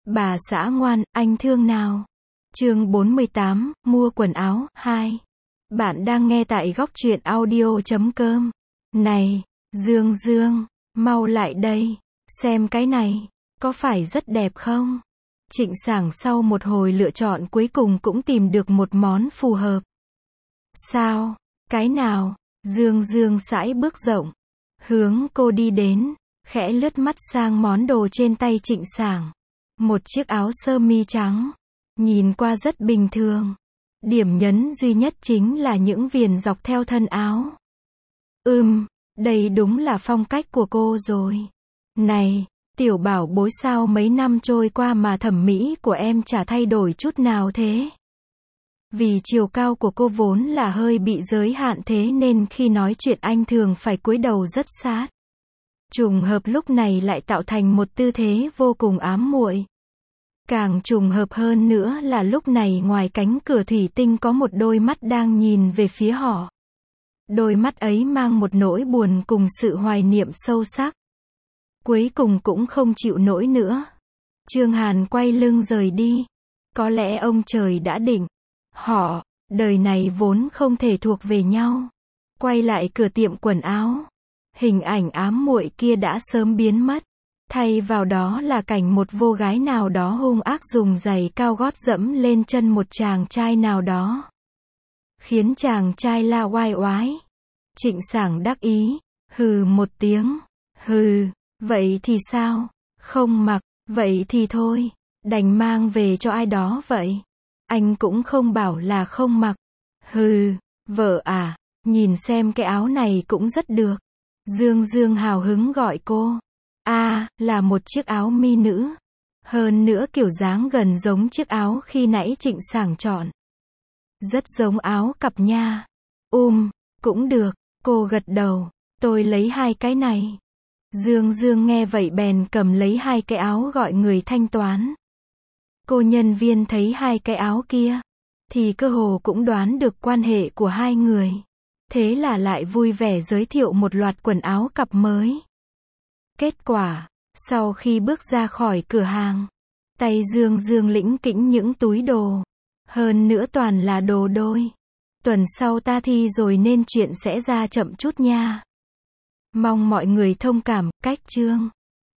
Bà xã ngoan, anh thương nào. Chương 48, mua quần áo, 2. Bạn đang nghe tại góc truyện audio.com. Này, Dương Dương, mau lại đây, xem cái này, có phải rất đẹp không? Trịnh Sảng sau một hồi lựa chọn cuối cùng cũng tìm được một món phù hợp. Sao? Cái nào? Dương Dương sải bước rộng, hướng cô đi đến, khẽ lướt mắt sang món đồ trên tay Trịnh Sảng. Một chiếc áo sơ mi trắng, nhìn qua rất bình thường. Điểm nhấn duy nhất chính là những viền dọc theo thân áo. Đây đúng là phong cách của cô rồi. Này, tiểu bảo bối, sao mấy năm trôi qua mà thẩm mỹ của em chả thay đổi chút nào thế? Vì chiều cao của cô vốn là hơi bị giới hạn, thế nên khi nói chuyện anh thường phải cúi đầu rất sát. Trùng hợp lúc này lại tạo thành một tư thế vô cùng ám muội. Càng trùng hợp hơn nữa là lúc này ngoài cánh cửa thủy tinh có một đôi mắt đang nhìn về phía họ. Đôi mắt ấy mang một nỗi buồn cùng sự hoài niệm sâu sắc. Cuối cùng cũng không chịu nổi nữa, Trương Hàn quay lưng rời đi. Có lẽ ông trời đã định, họ, đời này vốn không thể thuộc về nhau. Quay lại cửa tiệm quần áo, hình ảnh ám muội kia đã sớm biến mất. Thay vào đó là cảnh một cô gái nào đó hung ác dùng giày cao gót dẫm lên chân một chàng trai nào đó, khiến chàng trai la oai oái. Trịnh Sảng đắc ý, hừ một tiếng. Hừ, vậy thì sao? Không mặc, vậy thì thôi, đành mang về cho ai đó vậy. Anh cũng không bảo là không mặc. Hừ, vợ à, nhìn xem cái áo này cũng rất được. Dương Dương hào hứng gọi cô. Là một chiếc áo mi nữ. Hơn nữa kiểu dáng gần giống chiếc áo khi nãy Trịnh Sảng chọn. Rất giống áo cặp nha. Cũng được, cô gật đầu. Tôi lấy hai cái này. Dương Dương nghe vậy bèn cầm lấy hai cái áo gọi người thanh toán. Cô nhân viên thấy hai cái áo kia, thì cơ hồ cũng đoán được quan hệ của hai người. Thế là lại vui vẻ giới thiệu một loạt quần áo cặp mới. Kết quả, sau khi bước ra khỏi cửa hàng, tay Dương Dương lĩnh kĩnh những túi đồ. Hơn nữa toàn là đồ đôi. Tuần sau ta thi rồi nên chuyện sẽ ra chậm chút nha. Mong mọi người thông cảm. Cách chương